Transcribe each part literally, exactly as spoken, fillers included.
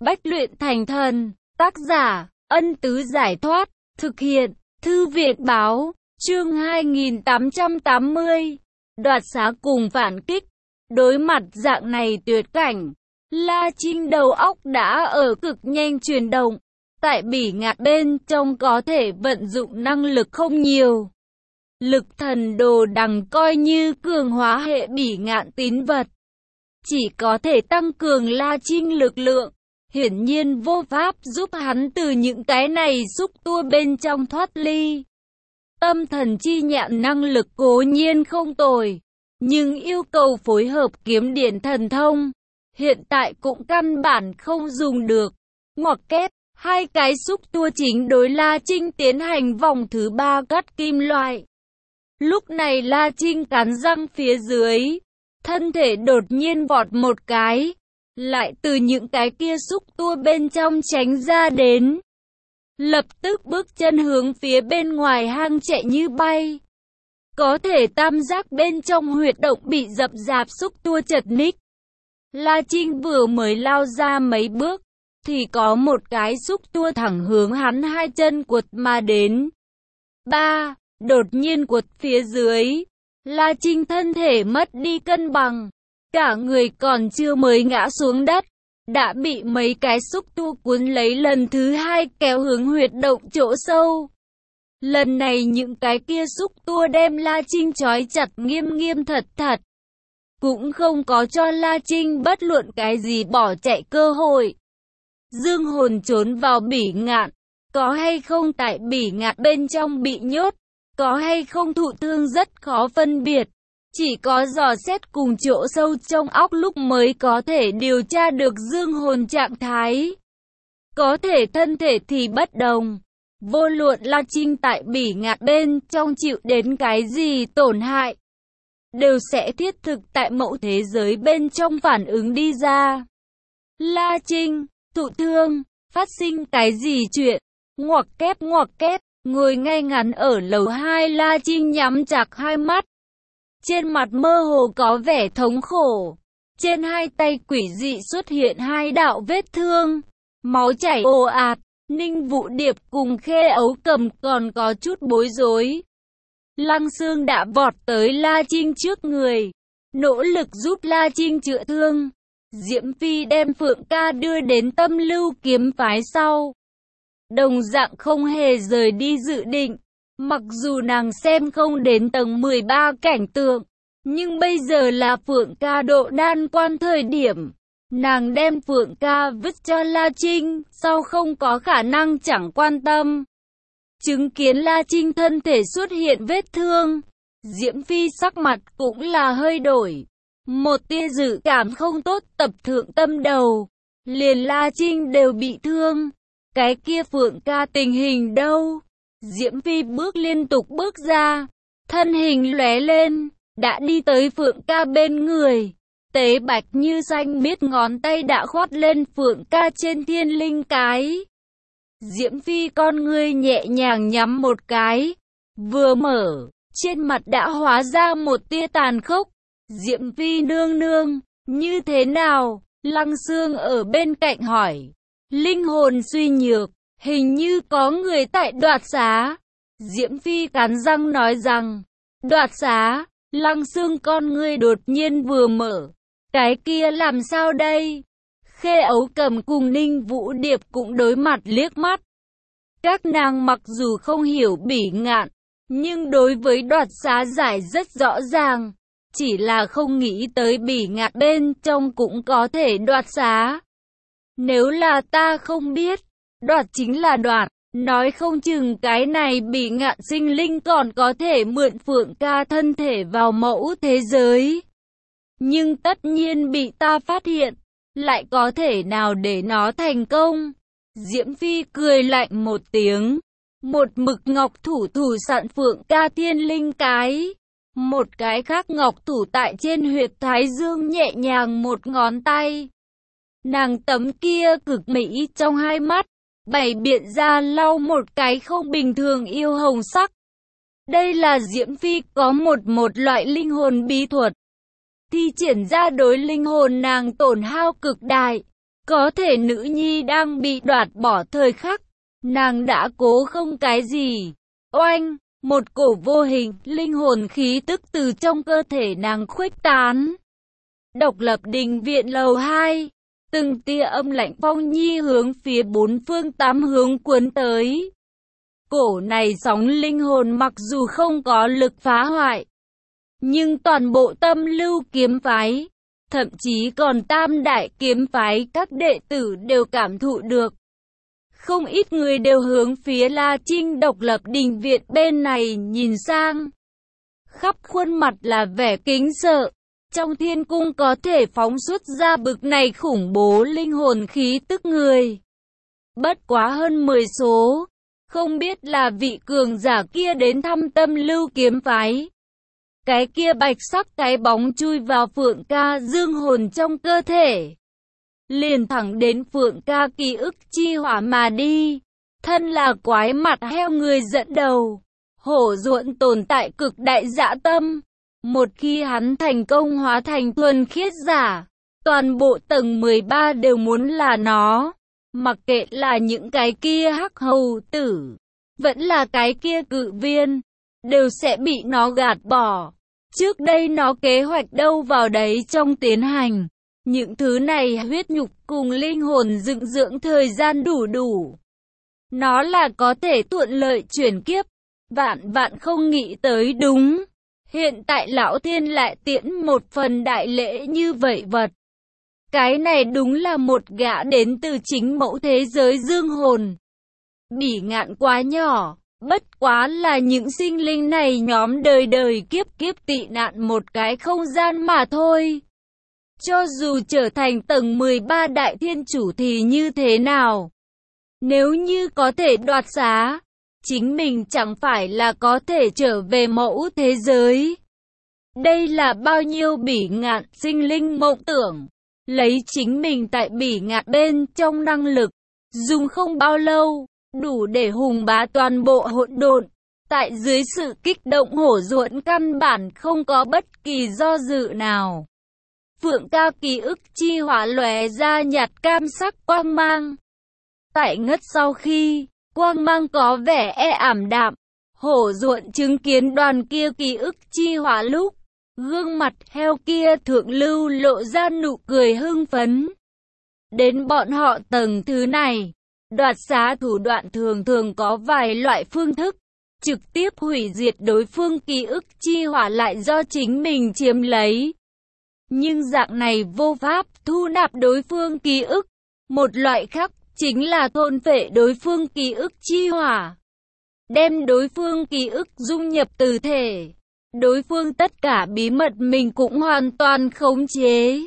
Bách luyện thành thần, tác giả, Ân Tứ Giải Thoát, thực hiện, Thư viện Báo, chương hai nghìn tám trăm tám mươi, đoạt xá cùng phản kích. Đối mặt dạng này tuyệt cảnh, La Trinh đầu óc đã ở cực nhanh chuyển động, tại bỉ ngạn bên trong có thể vận dụng năng lực không nhiều. Lực thần đồ đằng coi như cường hóa hệ bỉ ngạn tín vật, chỉ có thể tăng cường La Trinh lực lượng, hiển nhiên vô pháp giúp hắn từ những cái này xúc tua bên trong thoát ly. Tâm thần chi nhãn năng lực cố nhiên không tồi, nhưng yêu cầu phối hợp kiếm điển thần thông, hiện tại cũng căn bản không dùng được. Ngoặc kép, hai cái xúc tua chính đối La Trinh tiến hành vòng thứ ba cắt kim loại. Lúc này La Trinh cắn răng phía dưới, thân thể đột nhiên vọt một cái, lại từ những cái kia xúc tua bên trong tránh ra đến. Lập tức bước chân hướng phía bên ngoài hang chạy như bay. Có thể tam giác bên trong huyệt động bị dập dạp xúc tua chật ních. La Trinh vừa mới lao ra mấy bước, thì có một cái xúc tua thẳng hướng hắn hai chân quật mà đến. Ba, đột nhiên quật phía dưới, La Trinh thân thể mất đi cân bằng, cả người còn chưa mới ngã xuống đất, đã bị mấy cái xúc tua cuốn lấy lần thứ hai kéo hướng huyệt động chỗ sâu. Lần này những cái kia xúc tua đem La Trinh trói chặt nghiêm nghiêm thật thật, cũng không có cho La Trinh bất luận cái gì bỏ chạy cơ hội. Dương hồn trốn vào bỉ ngạn, có hay không tại bỉ ngạn bên trong bị nhốt, có hay không thụ thương rất khó phân biệt. Chỉ có dò xét cùng chỗ sâu trong óc lúc mới có thể điều tra được dương hồn trạng thái. Có thể thân thể thì bất đồng. Vô luận La Trinh tại bỉ ngạn bên trong chịu đến cái gì tổn hại, đều sẽ thiết thực tại mẫu thế giới bên trong phản ứng đi ra. La Trinh, thụ thương, phát sinh cái gì chuyện? Ngoặc kép ngoặc kép, ngồi ngay ngắn ở lầu hai La Trinh nhắm chặt hai mắt. Trên mặt mơ hồ có vẻ thống khổ. Trên hai tay quỷ dị xuất hiện hai đạo vết thương. Máu chảy ồ ạt. Ninh Vũ Điệp cùng Khê Ấu Cầm còn có chút bối rối. Lăng Xương đã vọt tới La Trinh trước người, nỗ lực giúp La Trinh chữa thương. Diễm Phi đem Phượng Ca đưa đến Tâm Lưu kiếm phái sau, đồng dạng không hề rời đi dự định. Mặc dù nàng xem không đến tầng mười ba cảnh tượng, nhưng bây giờ là Phượng Ca độ đan quan thời điểm. Nàng đem Phượng Ca vứt cho La Trinh, sau không có khả năng chẳng quan tâm. Chứng kiến La Trinh thân thể xuất hiện vết thương, Diễm Phi sắc mặt cũng là hơi đổi. Một tia dự cảm không tốt tập thượng tâm đầu. Liền La Trinh đều bị thương, cái kia Phượng Ca tình hình đâu? Diễm Phi bước liên tục bước ra, thân hình lóe lên, đã đi tới Phượng Ca bên người. Tế bạch như xanh biết ngón tay đã khoát lên Phượng Ca trên thiên linh cái. Diễm Phi con ngươi nhẹ nhàng nhắm một cái, vừa mở, trên mặt đã hóa ra một tia tàn khốc. Diễm Phi nương nương, như thế nào? Lăng Xương ở bên cạnh hỏi. Linh hồn suy nhược, hình như có người tại đoạt xá. Diễm Phi cắn răng nói rằng, đoạt xá. Lăng Xương con ngươi đột nhiên vừa mở. Cái kia làm sao đây? Khê Ấu Cầm cùng Ninh Vũ Điệp cũng đối mặt liếc mắt. Các nàng mặc dù không hiểu bỉ ngạn, nhưng đối với đoạt xá giải rất rõ ràng. Chỉ là không nghĩ tới bỉ ngạn bên trong cũng có thể đoạt xá. Nếu là ta không biết, đoạt chính là đoạt. Nói không chừng cái này bỉ ngạn sinh linh còn có thể mượn Phượng Ca thân thể vào mẫu thế giới. Nhưng tất nhiên bị ta phát hiện, lại có thể nào để nó thành công? Diễm Phi cười lạnh một tiếng, một mực ngọc thủ thủ sẵn Phượng Ca thiên linh cái. Một cái khác ngọc thủ tại trên huyệt thái dương nhẹ nhàng một ngón tay. Nàng tấm kia cực mỹ trong hai mắt, bày biện ra lau một cái không bình thường yêu hồng sắc. Đây là Diễm Phi có một một loại linh hồn bí thuật, thi triển ra đối linh hồn nàng tổn hao cực đại. Có thể nữ nhi đang bị đoạt bỏ thời khắc, nàng đã cố không cái gì. Oanh, một cổ vô hình, linh hồn khí tức từ trong cơ thể nàng khuếch tán. Độc lập đình viện lầu hai, từng tia âm lạnh phong nhi hướng phía bốn phương tám hướng cuốn tới. Cổ này sóng linh hồn mặc dù không có lực phá hoại, nhưng toàn bộ Tâm Lưu kiếm phái, thậm chí còn Tam Đại kiếm phái các đệ tử đều cảm thụ được. Không ít người đều hướng phía La Trinh độc lập đình viện bên này nhìn sang. Khắp khuôn mặt là vẻ kính sợ. Trong thiên cung có thể phóng xuất ra bực này khủng bố linh hồn khí tức người. Bất quá hơn mười số. Không biết là vị cường giả kia đến thăm Tâm Lưu kiếm phái. Cái kia bạch sắc cái bóng chui vào Phượng Ca dương hồn trong cơ thể. Liền thẳng đến Phượng Ca ký ức chi hỏa mà đi. Thân là quái mặt heo người dẫn đầu. Hổ Duẫn tồn tại cực đại dã tâm. Một khi hắn thành công hóa thành thuần khiết giả, toàn bộ tầng mười ba đều muốn là nó. Mặc kệ là những cái kia hắc hầu tử, vẫn là cái kia cự viên, đều sẽ bị nó gạt bỏ. Trước đây nó kế hoạch đâu vào đấy trong tiến hành. Những thứ này huyết nhục cùng linh hồn dựng dưỡng thời gian đủ đủ. Nó là có thể thuận lợi chuyển kiếp. Vạn vạn không nghĩ tới đúng. Hiện tại Lão Thiên lại tiễn một phần đại lễ như vậy vật. Cái này đúng là một gã đến từ chính mẫu thế giới dương hồn. Bỉ ngạn quá nhỏ, bất quá là những sinh linh này nhóm đời đời kiếp kiếp tị nạn một cái không gian mà thôi. Cho dù trở thành tầng mười ba đại thiên chủ thì như thế nào? Nếu như có thể đoạt xá, chính mình chẳng phải là có thể trở về mẫu thế giới. Đây là bao nhiêu bỉ ngạn sinh linh mộng tưởng. Lấy chính mình tại bỉ ngạn bên trong năng lực, dùng không bao lâu, đủ để hùng bá toàn bộ hỗn độn. Tại dưới sự kích động Hổ Duẫn căn bản không có bất kỳ do dự nào. Phượng Ca ký ức chi hỏa lóe ra nhạt cam sắc quang mang. Tại ngất sau khi, quang mang có vẻ e ảm đạm. Hổ Duẫn chứng kiến đoàn kia ký ức chi hỏa lúc, gương mặt heo kia thượng lưu lộ ra nụ cười hưng phấn. Đến bọn họ tầng thứ này, đoạt xá thủ đoạn thường thường có vài loại phương thức. Trực tiếp hủy diệt đối phương ký ức chi hỏa lại do chính mình chiếm lấy. Nhưng dạng này vô pháp thu nạp đối phương ký ức. Một loại khác chính là thôn phệ đối phương ký ức chi hỏa. Đem đối phương ký ức dung nhập từ thể. Đối phương tất cả bí mật mình cũng hoàn toàn khống chế.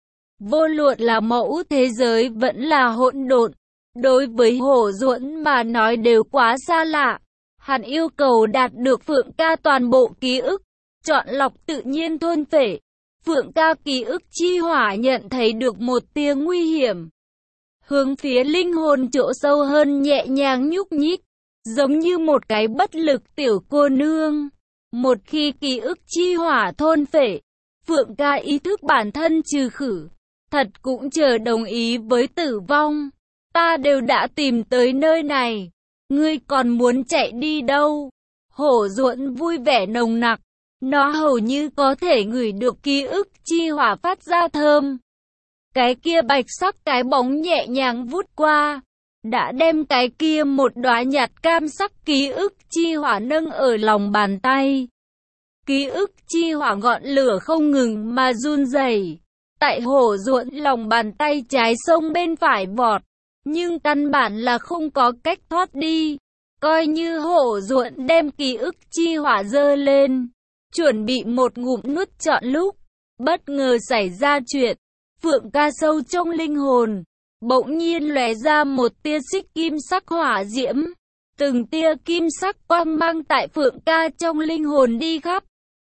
Vô luận là mẫu thế giới vẫn là hỗn độn. Đối với Hổ Duẫn mà nói đều quá xa lạ. Hắn yêu cầu đạt được Phượng Ca toàn bộ ký ức. Chọn lọc tự nhiên thôn phệ. Phượng Ca ký ức chi hỏa nhận thấy được một tia nguy hiểm. Hướng phía linh hồn chỗ sâu hơn nhẹ nhàng nhúc nhích. Giống như một cái bất lực tiểu cô nương. Một khi ký ức chi hỏa thôn phệ, Phượng Ca ý thức bản thân trừ khử. Thật cũng chờ đồng ý với tử vong. Ta đều đã tìm tới nơi này. Ngươi còn muốn chạy đi đâu? Hổ Duẫn vui vẻ nồng nặc. Nó hầu như có thể ngửi được ký ức chi hỏa phát ra thơm. Cái kia bạch sắc cái bóng nhẹ nhàng vút qua. Đã đem cái kia một đóa nhạt cam sắc ký ức chi hỏa nâng ở lòng bàn tay. Ký ức chi hỏa ngọn lửa không ngừng mà run rẩy. Tại Hổ Duẫn lòng bàn tay trái sông bên phải vọt. Nhưng căn bản là không có cách thoát đi. Coi như Hổ Duẫn đem ký ức chi hỏa dơ lên. Chuẩn bị một ngụm nuốt trọn lúc. Bất ngờ xảy ra chuyện. Phượng Ca sâu trong linh hồn. Bỗng nhiên lóe ra một tia xích kim sắc hỏa diễm. Từng tia kim sắc quang mang tại Phượng Ca trong linh hồn đi khắp.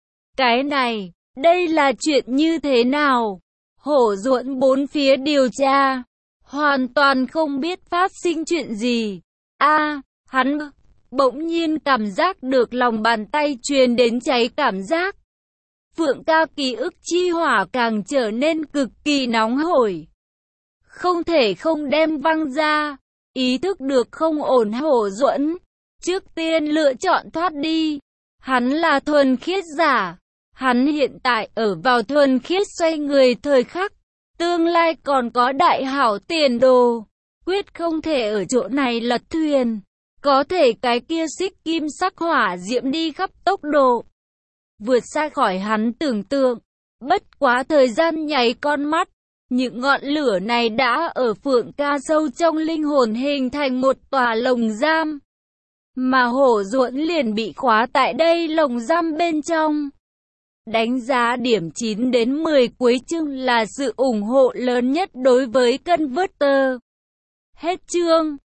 Cái này, đây là chuyện như thế nào? Hổ Duẫn bốn phía điều tra. Hoàn toàn không biết phát sinh chuyện gì. A, hắn bỗng nhiên cảm giác được lòng bàn tay truyền đến cháy cảm giác. Phượng Ca ký ức chi hỏa càng trở nên cực kỳ nóng hổi. không thể không đem văng ra. Ý thức được không ổn, Hổ Duẫn trước tiên lựa chọn thoát đi. Hắn là thuần khiết giả. Hắn hiện tại ở vào thuần khiết xoay người thời khắc. Tương lai còn có đại hảo tiền đồ. Quyết không thể ở chỗ này lật thuyền. Có thể cái kia xích kim sắc hỏa diễm đi khắp tốc độ vượt xa khỏi hắn tưởng tượng. Bất quá thời gian nháy con mắt, những ngọn lửa này đã ở Phượng Ca sâu trong linh hồn hình thành một tòa lồng giam. Mà Hổ Duẫn liền bị khóa tại đây lồng giam bên trong. Đánh giá điểm chín đến mười cuối chương là sự ủng hộ lớn nhất đối với Converter. Hết chương.